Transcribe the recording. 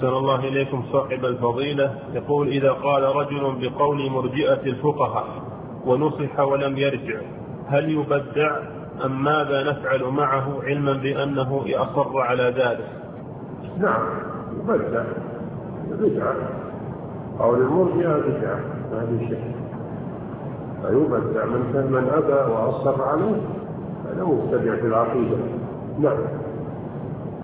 أحسن الله إليكم صاحب الفضيلة. يقول: إذا قال رجل بقول مرجئة الفقهاء ونصح ولم يرجع، هل يبدع أم ماذا نفعل معه علما بأنه يأصر على ذلك؟ نعم يبدع، بدعة، قول المرجئة بدعة ما هذه شيء، فيبدع من أبى وأصر عليه هذا مبتدع في العقيدة. نعم.